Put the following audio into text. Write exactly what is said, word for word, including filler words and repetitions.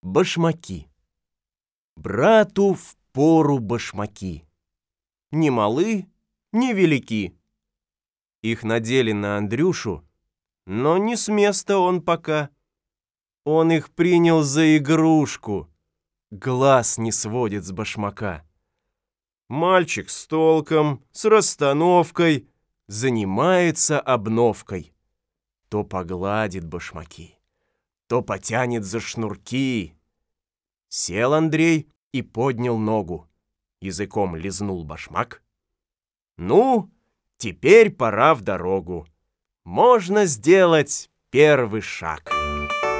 Башмаки. Брату впору башмаки. Ни малы, ни велики. Их надели на Андрюшу, но не с места он пока. Он их принял за игрушку, глаз не сводит с башмака. Мальчик с толком, с расстановкой, занимается обновкой. То погладит башмаки, то потянет за шнурки. Сел Андрей и поднял ногу, языком лизнул башмак. Ну, теперь пора в дорогу. Можно сделать первый шаг.